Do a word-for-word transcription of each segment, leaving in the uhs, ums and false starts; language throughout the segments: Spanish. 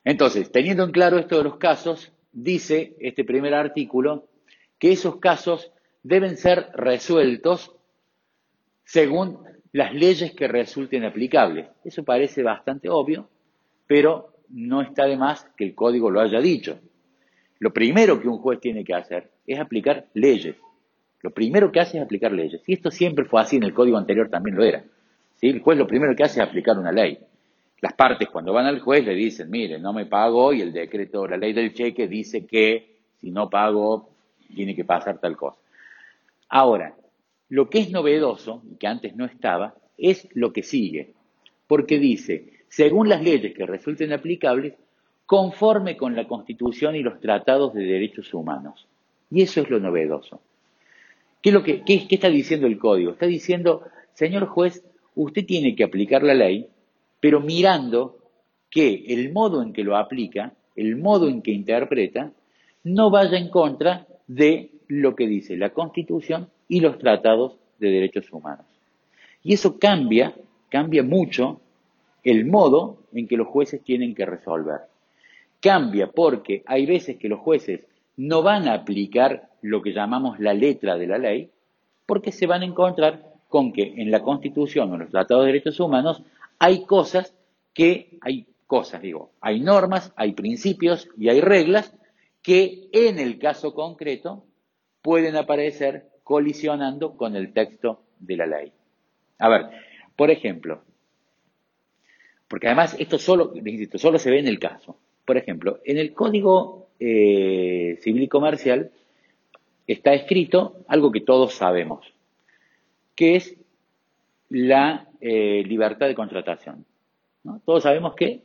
Entonces, teniendo en claro esto de los casos, dice este primer artículo que esos casos deben ser resueltos según las leyes que resulten aplicables. Eso parece bastante obvio, pero no está de más que el código lo haya dicho. Lo primero que un juez tiene que hacer es aplicar leyes. Lo primero que hace es aplicar leyes. Y esto siempre fue así, en el código anterior también lo era. ¿Sí? El juez lo primero que hace es aplicar una ley. Las partes cuando van al juez le dicen, mire, no me pago y el decreto, la ley del cheque dice que si no pago tiene que pasar tal cosa. Ahora, lo que es novedoso, y que antes no estaba, es lo que sigue. Porque dice, según las leyes que resulten aplicables, conforme con la Constitución y los tratados de derechos humanos. Y eso es lo novedoso. ¿Qué, es lo que, qué, qué está diciendo el código? Está diciendo, señor juez, usted tiene que aplicar la ley, pero mirando que el modo en que lo aplica, el modo en que interpreta, no vaya en contra de lo que dice la Constitución y los tratados de derechos humanos. Y eso cambia, cambia mucho el modo en que los jueces tienen que resolver. Cambia porque hay veces que los jueces no van a aplicar lo que llamamos la letra de la ley, porque se van a encontrar con que en la Constitución o en los tratados de derechos humanos hay cosas que, hay cosas, digo, hay normas, hay principios y hay reglas que en el caso concreto pueden aparecer colisionando con el texto de la ley. A ver, por ejemplo, porque además esto solo, insisto, solo se ve en el caso. Por ejemplo, en el Código eh, Civil y Comercial está escrito algo que todos sabemos, que es la eh, libertad de contratación, ¿no? Todos sabemos que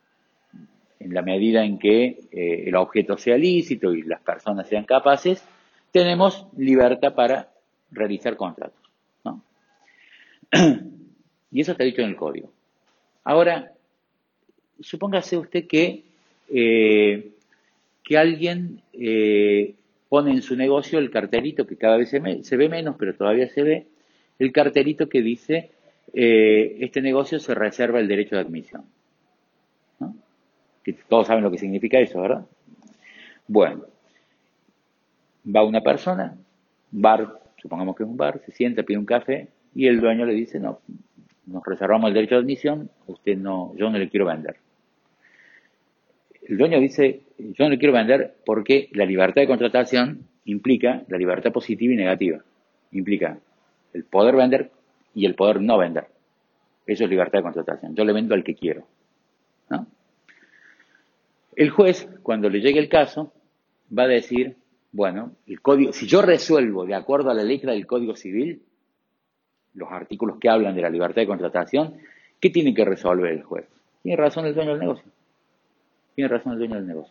en la medida en que eh, el objeto sea lícito y las personas sean capaces, tenemos libertad para realizar contratos, ¿no? Y eso está dicho en el código. Ahora, supóngase usted que, eh, que alguien eh, pone en su negocio el cartelito, que cada vez se, me, se ve menos, pero todavía se ve, el cartelito que dice, eh, este negocio se reserva el derecho de admisión, ¿no? Que todos saben lo que significa eso, ¿verdad? Bueno, va una persona, bar, supongamos que es un bar, se sienta, pide un café, y el dueño le dice, no, nos reservamos el derecho de admisión, usted no, yo no le quiero vender. El dueño dice, yo no le quiero vender porque la libertad de contratación implica la libertad positiva y negativa. Implica el poder vender y el poder no vender. Eso es libertad de contratación. Yo le vendo al que quiero, ¿no? El juez, cuando le llegue el caso, va a decir, bueno, el código, si yo resuelvo de acuerdo a la letra del Código Civil, los artículos que hablan de la libertad de contratación, ¿qué tiene que resolver el juez? Tiene razón el dueño del negocio. Tiene razón el dueño del negocio.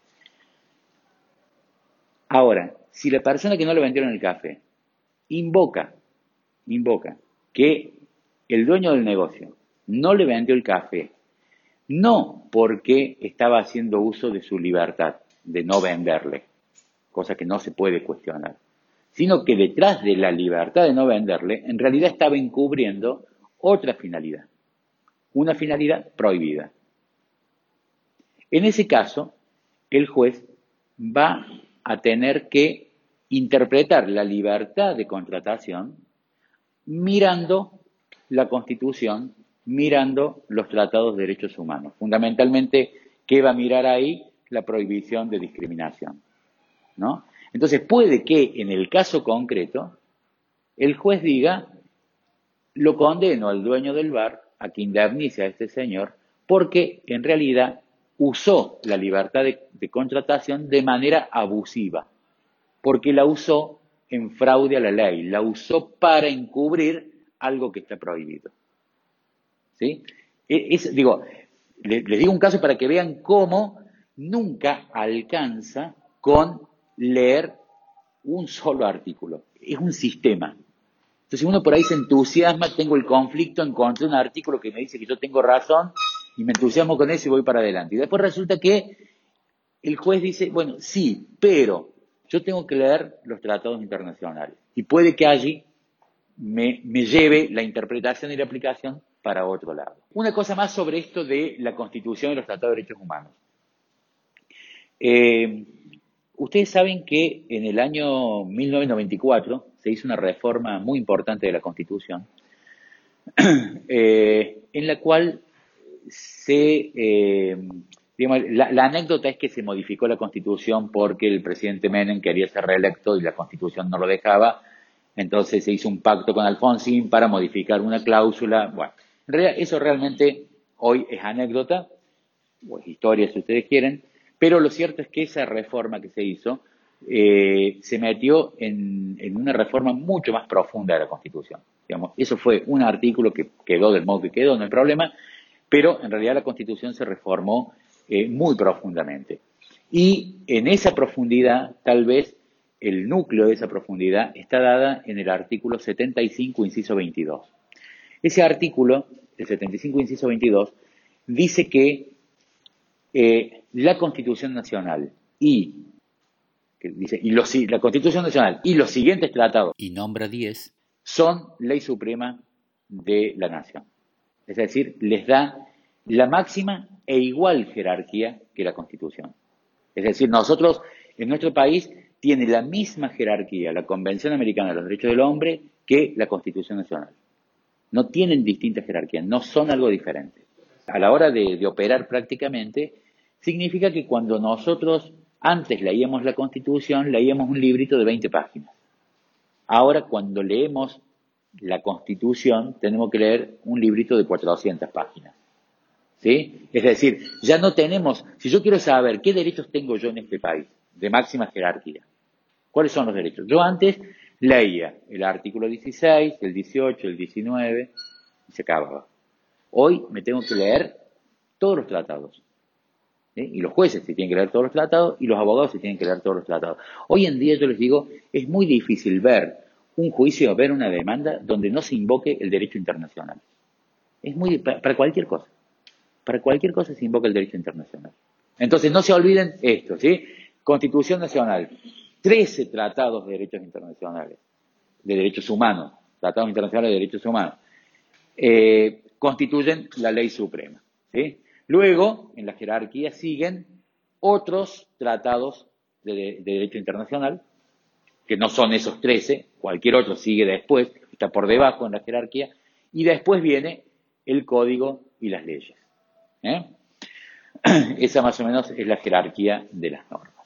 Ahora, si la persona que no le vendieron el café invoca, invoca que el dueño del negocio no le vendió el café, no porque estaba haciendo uso de su libertad de no venderle, cosa que no se puede cuestionar, sino que detrás de la libertad de no venderle, en realidad estaba encubriendo otra finalidad, una finalidad prohibida. En ese caso, el juez va a tener que interpretar la libertad de contratación mirando la Constitución, mirando los tratados de derechos humanos. Fundamentalmente, ¿qué va a mirar ahí? La prohibición de discriminación, ¿no? Entonces, puede que en el caso concreto, el juez diga, lo condeno al dueño del bar a que indemnice a este señor porque en realidad usó la libertad de, de contratación de manera abusiva, porque la usó en fraude a la ley, la usó para encubrir algo que está prohibido. ¿Sí? Es, digo, les, les digo un caso para que vean cómo nunca alcanza con leer un solo artículo. Es un sistema. Entonces uno por ahí se entusiasma, tengo el conflicto, encontré un artículo que me dice que yo tengo razón y me entusiasmo con eso y voy para adelante. Y después resulta que el juez dice, bueno, sí, pero yo tengo que leer los tratados internacionales y puede que allí me, me lleve la interpretación y la aplicación para otro lado. Una cosa más sobre esto de la Constitución y los tratados de derechos humanos. Eh, ustedes saben que en el año mil novecientos noventa y cuatro se hizo una reforma muy importante de la Constitución, eh, en la cual se, eh, digamos, la, la anécdota es que se modificó la Constitución porque el presidente Menem quería ser reelecto y la Constitución no lo dejaba, entonces se hizo un pacto con Alfonsín para modificar una cláusula. Bueno, en realidad eso realmente hoy es anécdota, o es historia si ustedes quieren, pero lo cierto es que esa reforma que se hizo eh, se metió en, en una reforma mucho más profunda de la Constitución. Digamos, eso fue un artículo que quedó del modo que quedó, no hay problema, pero en realidad la Constitución se reformó eh, muy profundamente. Y en esa profundidad, tal vez el núcleo de esa profundidad está dada en el artículo setenta y cinco, inciso veintidós. Ese artículo, el setenta y cinco, inciso veintidós, dice que eh, la Constitución Nacional y, que dice, y los, la Constitución Nacional y los siguientes tratados, y nombra diez, son ley suprema de la nación. Es decir, les da la máxima e igual jerarquía que la Constitución. Es decir, nosotros, en nuestro país, tiene la misma jerarquía la Convención Americana de los Derechos del Hombre que la Constitución Nacional. No tienen distintas jerarquías, no son algo diferente. A la hora de, de operar prácticamente, significa que cuando nosotros antes leíamos la Constitución, leíamos un librito de veinte páginas. Ahora, cuando leemos la Constitución, tenemos que leer un librito de cuatrocientas páginas. ¿Sí? Es decir, ya no tenemos, si yo quiero saber qué derechos tengo yo en este país, de máxima jerarquía, ¿cuáles son los derechos? Yo antes leía el artículo dieciséis, el dieciocho, el diecinueve, y se acababa. Hoy me tengo que leer todos los tratados. ¿Sí? Y los jueces se tienen que leer todos los tratados y los abogados se tienen que leer todos los tratados. Hoy en día, yo les digo, es muy difícil ver un juicio o ver una demanda donde no se invoque el derecho internacional. Es muy, para cualquier cosa. Para cualquier cosa se invoca el derecho internacional. Entonces, no se olviden esto, ¿sí? Constitución Nacional, trece tratados de derechos internacionales, de derechos humanos, tratados internacionales de derechos humanos, eh, constituyen la ley suprema, ¿sí? Luego, en la jerarquía siguen otros tratados de, de, de derecho internacional, que no son esos trece, cualquier otro sigue después, está por debajo en la jerarquía, y después viene el código y las leyes. ¿Eh? Esa más o menos es la jerarquía de las normas.